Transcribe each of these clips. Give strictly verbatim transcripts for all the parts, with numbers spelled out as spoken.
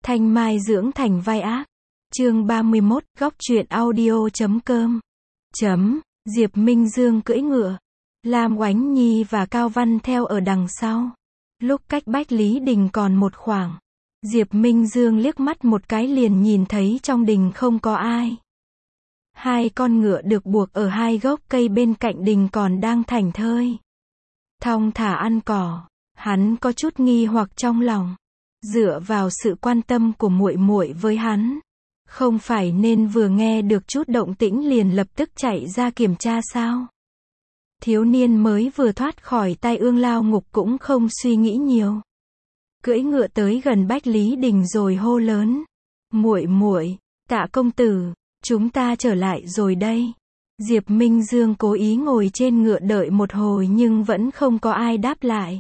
Thanh Mai dưỡng thành vai ác. Chương ba mươi mốt, góc truyện audio chấm com. Chấm, Diệp Minh Dương cưỡi ngựa. Lam Oánh Nhi và Cao Văn theo ở đằng sau. Lúc cách Bách Lý Đình còn một khoảng. Diệp Minh Dương liếc mắt một cái liền nhìn thấy trong đình không có ai. Hai con ngựa được buộc ở hai gốc cây bên cạnh đình còn đang thảnh thơi. Thong thả ăn cỏ. Hắn có chút nghi hoặc trong lòng. Dựa vào sự quan tâm của muội muội với hắn, không phải nên vừa nghe được chút động tĩnh liền lập tức chạy ra kiểm tra sao? Thiếu niên mới vừa thoát khỏi tai ương lao ngục cũng không suy nghĩ nhiều. Cưỡi ngựa tới gần Bách Lý Đình rồi hô lớn. Muội muội, Tạ công tử, chúng ta trở lại rồi đây. Diệp Minh Dương cố ý ngồi trên ngựa đợi một hồi nhưng vẫn không có ai đáp lại.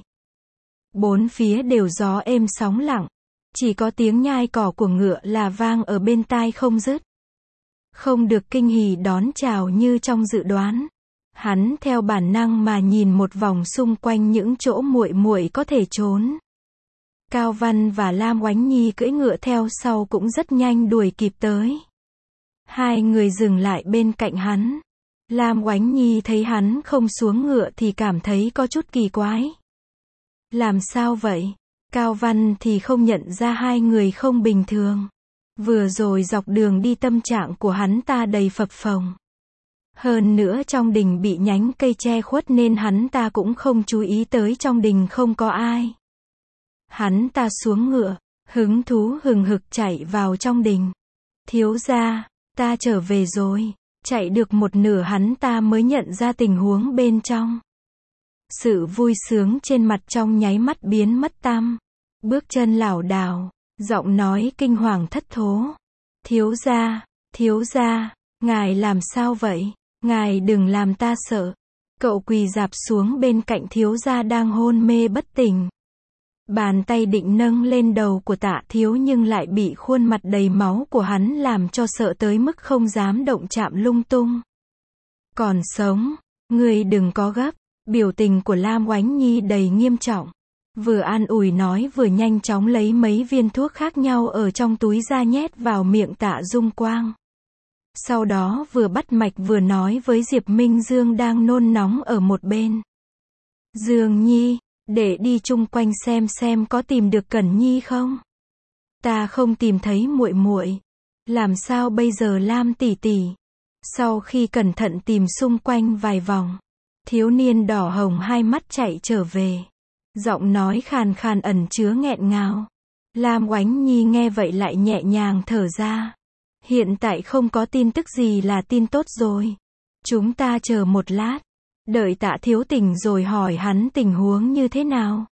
Bốn phía đều gió êm sóng lặng, chỉ có tiếng nhai cỏ của ngựa là vang ở bên tai không dứt. Không được kinh hỉ đón chào như trong dự đoán. Hắn theo bản năng mà nhìn một vòng xung quanh những chỗ muội muội có thể trốn. Cao Văn và Lam Oánh Nhi cưỡi ngựa theo sau cũng rất nhanh đuổi kịp tới. Hai người dừng lại bên cạnh hắn. Lam Oánh Nhi thấy hắn không xuống ngựa thì cảm thấy có chút kỳ quái. Làm sao vậy? Cao Văn thì không nhận ra hai người không bình thường. Vừa rồi dọc đường đi tâm trạng của hắn ta đầy phập phồng. Hơn nữa trong đình bị nhánh cây che khuất nên hắn ta cũng không chú ý tới trong đình không có ai. Hắn ta xuống ngựa, hứng thú hừng hực chạy vào trong đình. Thiếu gia, ta trở về rồi. Chạy được một nửa hắn ta mới nhận ra tình huống bên trong. Sự vui sướng trên mặt trong nháy mắt biến mất tăm. Bước chân lảo đảo, giọng nói kinh hoàng thất thố. Thiếu gia, thiếu gia, ngài làm sao vậy? Ngài đừng làm ta sợ. Cậu quỳ rạp xuống bên cạnh thiếu gia đang hôn mê bất tỉnh. Bàn tay định nâng lên đầu của Tạ thiếu nhưng lại bị khuôn mặt đầy máu của hắn làm cho sợ tới mức không dám động chạm lung tung. Còn sống, ngươi đừng có gấp. Biểu tình của Lam Oánh Nhi đầy nghiêm trọng. Vừa an ủi nói vừa nhanh chóng lấy mấy viên thuốc khác nhau ở trong túi ra nhét vào miệng Tạ Dung Quang. Sau đó vừa bắt mạch vừa nói với Diệp Minh Dương đang nôn nóng ở một bên. Dương Nhi, để đi chung quanh xem xem có tìm được Cẩn Nhi không? Ta không tìm thấy muội muội. Làm sao bây giờ Lam tỷ tỷ? Sau khi cẩn thận tìm xung quanh vài vòng, thiếu niên đỏ hồng hai mắt chạy trở về. Giọng nói khàn khàn ẩn chứa nghẹn ngào. Lam Oánh Nhi nghe vậy lại nhẹ nhàng thở ra. Hiện tại không có tin tức gì là tin tốt rồi. Chúng ta chờ một lát. Đợi Tạ thiếu tỉnh rồi hỏi hắn tình huống như thế nào.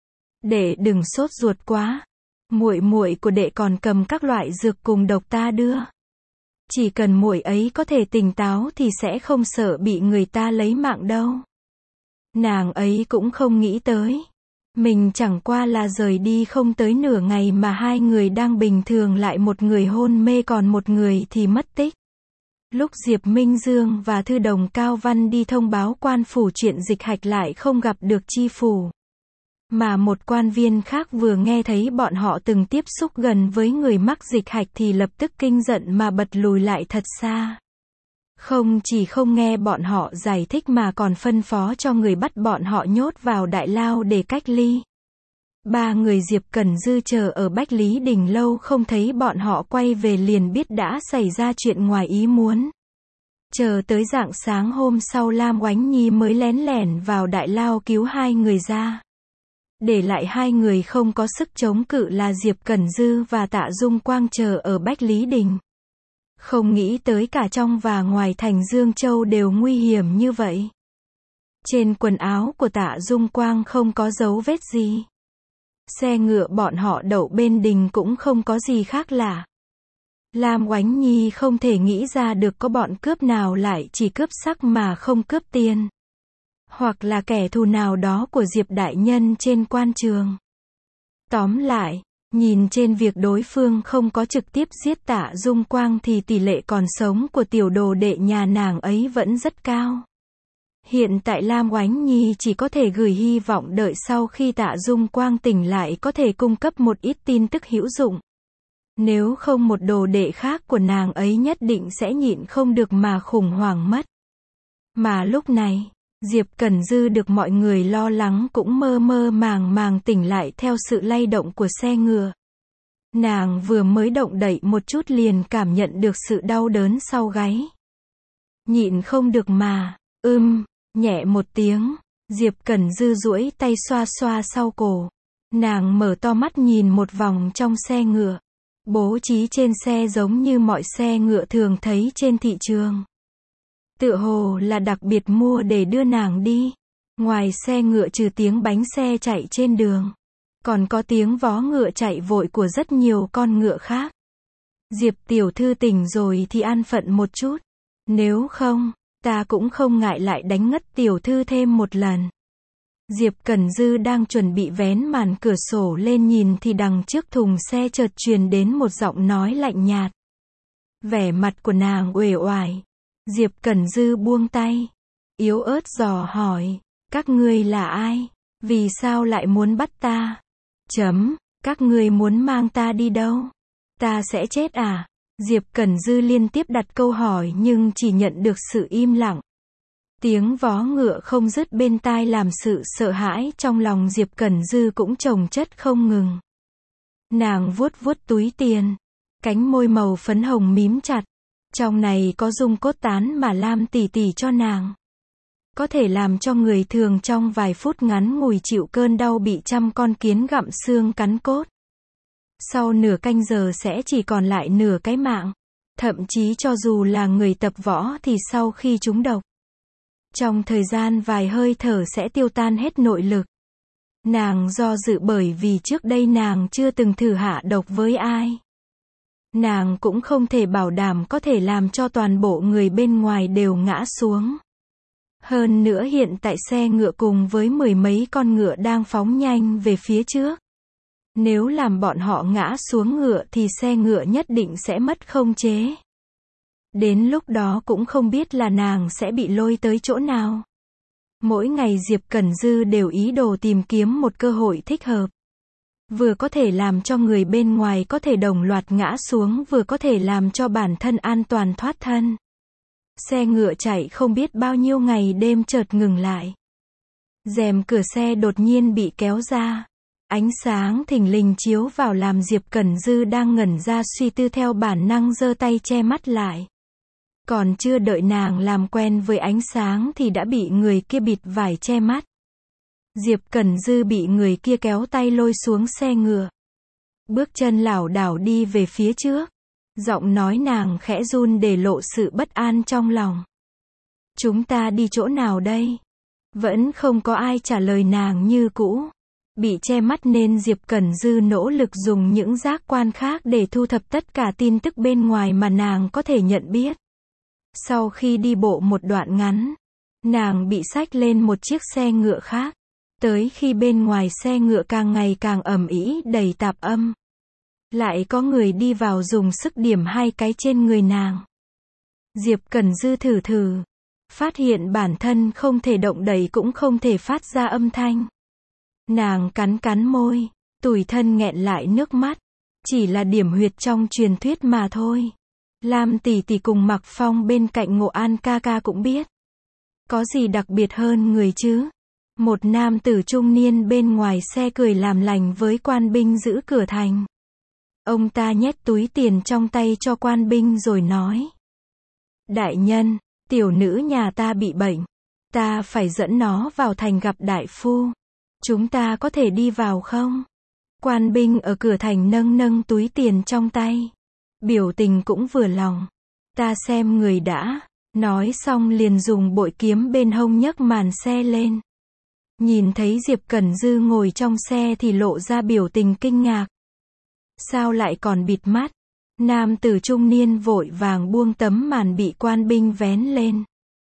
Đệ đừng sốt ruột quá. Muội muội của đệ còn cầm các loại dược cùng độc ta đưa. Chỉ cần muội ấy có thể tỉnh táo thì sẽ không sợ bị người ta lấy mạng đâu. Nàng ấy cũng không nghĩ tới. Mình chẳng qua là rời đi không tới nửa ngày mà hai người đang bình thường lại một người hôn mê còn một người thì mất tích. Lúc Diệp Minh Dương và Thư Đồng Cao Văn đi thông báo quan phủ chuyện dịch hạch lại không gặp được chi phủ. Mà một quan viên khác vừa nghe thấy bọn họ từng tiếp xúc gần với người mắc dịch hạch thì lập tức kinh giận mà bật lùi lại thật xa. Không chỉ không nghe bọn họ giải thích mà còn phân phó cho người bắt bọn họ nhốt vào đại lao để cách ly. Ba người Diệp Cẩn Dư chờ ở Bách Lý Đình lâu không thấy bọn họ quay về liền biết đã xảy ra chuyện ngoài ý muốn. Chờ tới rạng sáng hôm sau Lam Oánh Nhi mới lén lẻn vào đại lao cứu hai người ra. Để lại hai người không có sức chống cự là Diệp Cẩn Dư và Tạ Dung Quang chờ ở Bách Lý Đình. Không nghĩ tới cả trong và ngoài thành Dương Châu đều nguy hiểm như vậy. Trên quần áo của Tạ Dung Quang không có dấu vết gì. Xe ngựa bọn họ đậu bên đình cũng không có gì khác lạ. Lam Oánh Nhi không thể nghĩ ra được có bọn cướp nào lại chỉ cướp sắc mà không cướp tiền. Hoặc là kẻ thù nào đó của Diệp đại nhân trên quan trường. Tóm lại, nhìn trên việc đối phương không có trực tiếp giết Tạ Dung Quang thì tỷ lệ còn sống của tiểu đồ đệ nhà nàng ấy vẫn rất cao. Hiện tại Lam Oánh Nhi chỉ có thể gửi hy vọng đợi sau khi Tạ Dung Quang tỉnh lại có thể cung cấp một ít tin tức hữu dụng. Nếu không một đồ đệ khác của nàng ấy nhất định sẽ nhịn không được mà khủng hoảng mất. Mà lúc này, Diệp Cẩn Dư được mọi người lo lắng cũng mơ mơ màng màng tỉnh lại theo sự lay động của xe ngựa. Nàng vừa mới động đậy một chút liền cảm nhận được sự đau đớn sau gáy. Nhịn không được mà, ưm, nhẹ một tiếng, Diệp Cẩn Dư duỗi tay xoa xoa sau cổ. Nàng mở to mắt nhìn một vòng trong xe ngựa. Bố trí trên xe giống như mọi xe ngựa thường thấy trên thị trường. Tựa hồ là đặc biệt mua để đưa nàng đi. Ngoài xe ngựa trừ tiếng bánh xe chạy trên đường, còn có tiếng vó ngựa chạy vội của rất nhiều con ngựa khác. Diệp tiểu thư tỉnh rồi thì an phận một chút. Nếu không, ta cũng không ngại lại đánh ngất tiểu thư thêm một lần. Diệp Cẩn Dư đang chuẩn bị vén màn cửa sổ lên nhìn thì đằng trước thùng xe chợt truyền đến một giọng nói lạnh nhạt. Vẻ mặt của nàng uể oải. Diệp Cẩn Dư buông tay, yếu ớt dò hỏi, các ngươi là ai? Vì sao lại muốn bắt ta? Chấm, các ngươi muốn mang ta đi đâu? Ta sẽ chết à? Diệp Cẩn Dư liên tiếp đặt câu hỏi nhưng chỉ nhận được sự im lặng. Tiếng vó ngựa không dứt bên tai làm sự sợ hãi trong lòng Diệp Cẩn Dư cũng chồng chất không ngừng. Nàng vuốt vuốt túi tiền, cánh môi màu phấn hồng mím chặt. Trong này có dung cốt tán mà Lam tỷ tỷ cho nàng. Có thể làm cho người thường trong vài phút ngắn ngủi chịu cơn đau bị trăm con kiến gặm xương cắn cốt. Sau nửa canh giờ sẽ chỉ còn lại nửa cái mạng. Thậm chí cho dù là người tập võ thì sau khi trúng độc, trong thời gian vài hơi thở sẽ tiêu tan hết nội lực. Nàng do dự bởi vì trước đây nàng chưa từng thử hạ độc với ai. Nàng cũng không thể bảo đảm có thể làm cho toàn bộ người bên ngoài đều ngã xuống. Hơn nữa hiện tại xe ngựa cùng với mười mấy con ngựa đang phóng nhanh về phía trước. Nếu làm bọn họ ngã xuống ngựa thì xe ngựa nhất định sẽ mất khống chế. Đến lúc đó cũng không biết là nàng sẽ bị lôi tới chỗ nào. Mỗi ngày Diệp Cẩn Dư đều ý đồ tìm kiếm một cơ hội thích hợp. Vừa có thể làm cho người bên ngoài có thể đồng loạt ngã xuống, vừa có thể làm cho bản thân an toàn thoát thân. Xe ngựa chạy không biết bao nhiêu ngày đêm chợt ngừng lại. Rèm cửa xe đột nhiên bị kéo ra. Ánh sáng thình lình chiếu vào làm Diệp Cẩn Dư đang ngẩn ra suy tư theo bản năng giơ tay che mắt lại. Còn chưa đợi nàng làm quen với ánh sáng thì đã bị người kia bịt vải che mắt. Diệp Cẩn Dư bị người kia kéo tay lôi xuống xe ngựa. Bước chân lảo đảo đi về phía trước. Giọng nói nàng khẽ run để lộ sự bất an trong lòng. Chúng ta đi chỗ nào đây? Vẫn không có ai trả lời nàng như cũ. Bị che mắt nên Diệp Cẩn Dư nỗ lực dùng những giác quan khác để thu thập tất cả tin tức bên ngoài mà nàng có thể nhận biết. Sau khi đi bộ một đoạn ngắn, nàng bị xách lên một chiếc xe ngựa khác. Tới khi bên ngoài xe ngựa càng ngày càng ầm ĩ đầy tạp âm. Lại có người đi vào dùng sức điểm hai cái trên người nàng. Diệp Cẩn Dư thử thử. Phát hiện bản thân không thể động đậy cũng không thể phát ra âm thanh. Nàng cắn cắn môi, tủi thân nghẹn lại nước mắt. Chỉ là điểm huyệt trong truyền thuyết mà thôi. Lam tỷ tỷ cùng Mặc Phong bên cạnh Ngộ An ca ca cũng biết. Có gì đặc biệt hơn người chứ? Một nam tử trung niên bên ngoài xe cười làm lành với quan binh giữ cửa thành. Ông ta nhét túi tiền trong tay cho quan binh rồi nói. Đại nhân, tiểu nữ nhà ta bị bệnh. Ta phải dẫn nó vào thành gặp đại phu. Chúng ta có thể đi vào không? Quan binh ở cửa thành nâng nâng túi tiền trong tay. Biểu tình cũng vừa lòng. Ta xem người đã. Nói xong liền dùng bội kiếm bên hông nhấc màn xe lên. Nhìn thấy Diệp Cẩn Dư ngồi trong xe thì lộ ra biểu tình kinh ngạc. Sao lại còn bịt mắt? Nam tử trung niên vội vàng buông tấm màn bị quan binh vén lên.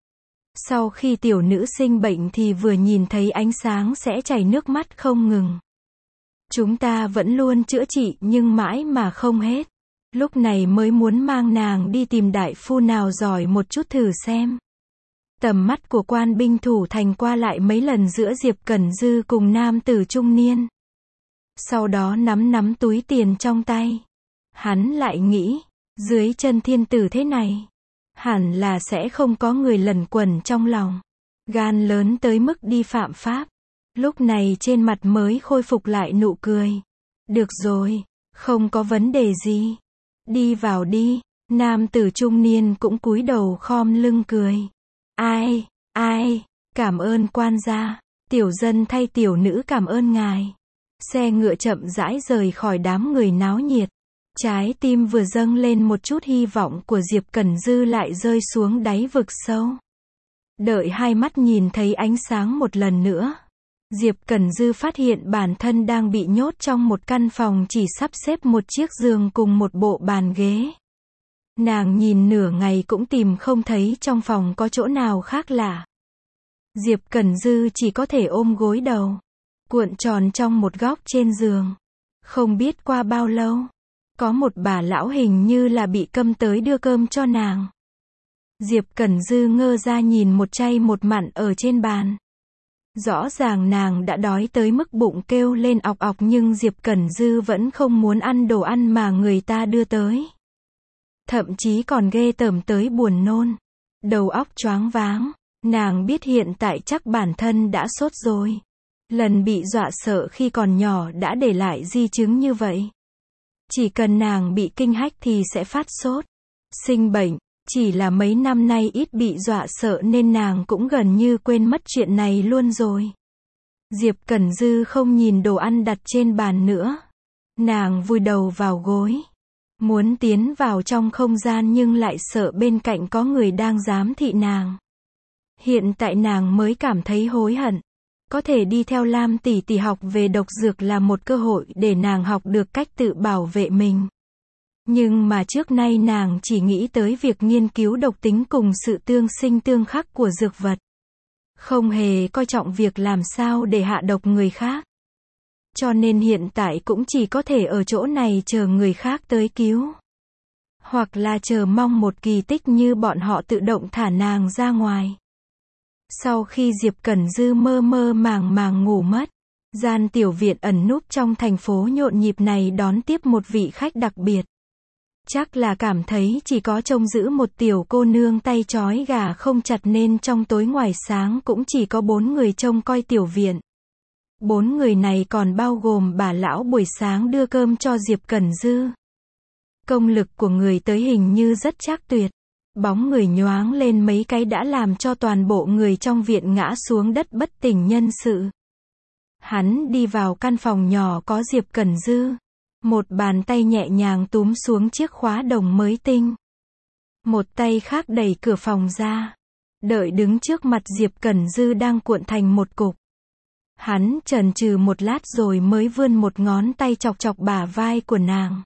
Sau khi tiểu nữ sinh bệnh thì vừa nhìn thấy ánh sáng sẽ chảy nước mắt không ngừng. Chúng ta vẫn luôn chữa trị nhưng mãi mà không hết. Lúc này mới muốn mang nàng đi tìm đại phu nào giỏi một chút thử xem. Tầm mắt của quan binh thủ thành qua lại mấy lần giữa Diệp Cẩn Dư cùng nam tử trung niên. Sau đó nắm nắm túi tiền trong tay. Hắn lại nghĩ, dưới chân thiên tử thế này, hẳn là sẽ không có người lẩn quẩn trong lòng, gan lớn tới mức đi phạm pháp. Lúc này trên mặt mới khôi phục lại nụ cười. Được rồi, không có vấn đề gì. Đi vào đi. Nam tử trung niên cũng cúi đầu khom lưng cười. Ai, ai, cảm ơn quan gia. Tiểu dân thay tiểu nữ cảm ơn ngài. Xe ngựa chậm rãi rời khỏi đám người náo nhiệt. Trái tim vừa dâng lên một chút hy vọng của Diệp Cẩn Dư lại rơi xuống đáy vực sâu. Đợi hai mắt nhìn thấy ánh sáng một lần nữa, Diệp Cẩn Dư phát hiện bản thân đang bị nhốt trong một căn phòng chỉ sắp xếp một chiếc giường cùng một bộ bàn ghế. Nàng nhìn nửa ngày cũng tìm không thấy trong phòng có chỗ nào khác lạ. Diệp Cẩn Dư chỉ có thể ôm gối đầu, cuộn tròn trong một góc trên giường. Không biết qua bao lâu, có một bà lão hình như là bị câm tới đưa cơm cho nàng. Diệp Cẩn Dư ngơ ra nhìn một chay một mặn ở trên bàn. Rõ ràng nàng đã đói tới mức bụng kêu lên ọc ọc nhưng Diệp Cẩn Dư vẫn không muốn ăn đồ ăn mà người ta đưa tới. Thậm chí còn ghê tởm tới buồn nôn. Đầu óc choáng váng. Nàng biết hiện tại chắc bản thân đã sốt rồi. Lần bị dọa sợ khi còn nhỏ đã để lại di chứng như vậy. Chỉ cần nàng bị kinh hách thì sẽ phát sốt, sinh bệnh. Chỉ là mấy năm nay ít bị dọa sợ nên nàng cũng gần như quên mất chuyện này luôn rồi. Diệp Cẩn Dư không nhìn đồ ăn đặt trên bàn nữa. Nàng vùi đầu vào gối. Muốn tiến vào trong không gian nhưng lại sợ bên cạnh có người đang giám thị nàng. Hiện tại nàng mới cảm thấy hối hận. Có thể đi theo Lam tỷ tỷ học về độc dược là một cơ hội để nàng học được cách tự bảo vệ mình. Nhưng mà trước nay nàng chỉ nghĩ tới việc nghiên cứu độc tính cùng sự tương sinh tương khắc của dược vật. Không hề coi trọng việc làm sao để hạ độc người khác. Cho nên hiện tại cũng chỉ có thể ở chỗ này chờ người khác tới cứu. Hoặc là chờ mong một kỳ tích như bọn họ tự động thả nàng ra ngoài. Sau khi Diệp Cẩn Dư mơ mơ màng màng ngủ mất, gian tiểu viện ẩn núp trong thành phố nhộn nhịp này đón tiếp một vị khách đặc biệt. Chắc là cảm thấy chỉ có trông giữ một tiểu cô nương tay trói gà không chặt nên trong tối ngoài sáng cũng chỉ có bốn người trông coi tiểu viện. Bốn người này còn bao gồm bà lão buổi sáng đưa cơm cho Diệp Cẩn Dư. Công lực của người tới hình như rất trác tuyệt. Bóng người nhoáng lên mấy cái đã làm cho toàn bộ người trong viện ngã xuống đất bất tỉnh nhân sự. Hắn đi vào căn phòng nhỏ có Diệp Cẩn Dư. Một bàn tay nhẹ nhàng túm xuống chiếc khóa đồng mới tinh. Một tay khác đẩy cửa phòng ra. Đợi đứng trước mặt Diệp Cẩn Dư đang cuộn thành một cục. Hắn chần chừ một lát rồi mới vươn một ngón tay chọc chọc bả vai của nàng.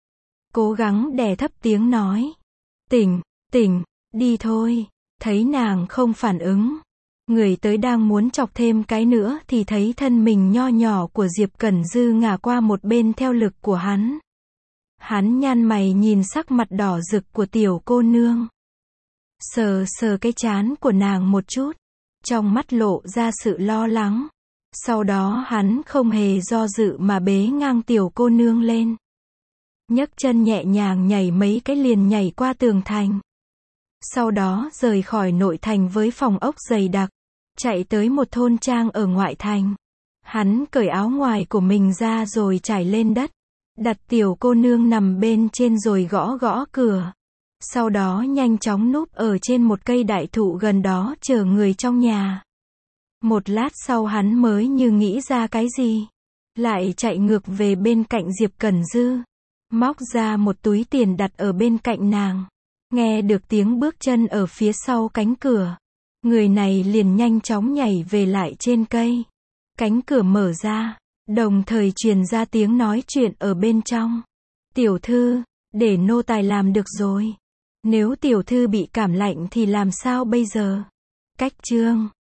Cố gắng đè thấp tiếng nói. Tỉnh, tỉnh, đi thôi. Thấy nàng không phản ứng. Người tới đang muốn chọc thêm cái nữa thì thấy thân mình nho nhỏ của Diệp Cẩn Dư ngả qua một bên theo lực của hắn. Hắn nhăn mày nhìn sắc mặt đỏ rực của tiểu cô nương. Sờ sờ cái trán của nàng một chút. Trong mắt lộ ra sự lo lắng. Sau đó hắn không hề do dự mà bế ngang tiểu cô nương lên. Nhấc chân nhẹ nhàng nhảy mấy cái liền nhảy qua tường thành. Sau đó rời khỏi nội thành với phòng ốc dày đặc. Chạy tới một thôn trang ở ngoại thành. Hắn cởi áo ngoài của mình ra rồi trải lên đất. Đặt tiểu cô nương nằm bên trên rồi gõ gõ cửa. Sau đó nhanh chóng núp ở trên một cây đại thụ gần đó chờ người trong nhà. Một lát sau hắn mới như nghĩ ra cái gì. Lại chạy ngược về bên cạnh Diệp Cẩn Dư. Móc ra một túi tiền đặt ở bên cạnh nàng. Nghe được tiếng bước chân ở phía sau cánh cửa. Người này liền nhanh chóng nhảy về lại trên cây. Cánh cửa mở ra. Đồng thời truyền ra tiếng nói chuyện ở bên trong. Tiểu thư, để nô tài làm được rồi. Nếu tiểu thư bị cảm lạnh thì làm sao bây giờ? Cách chương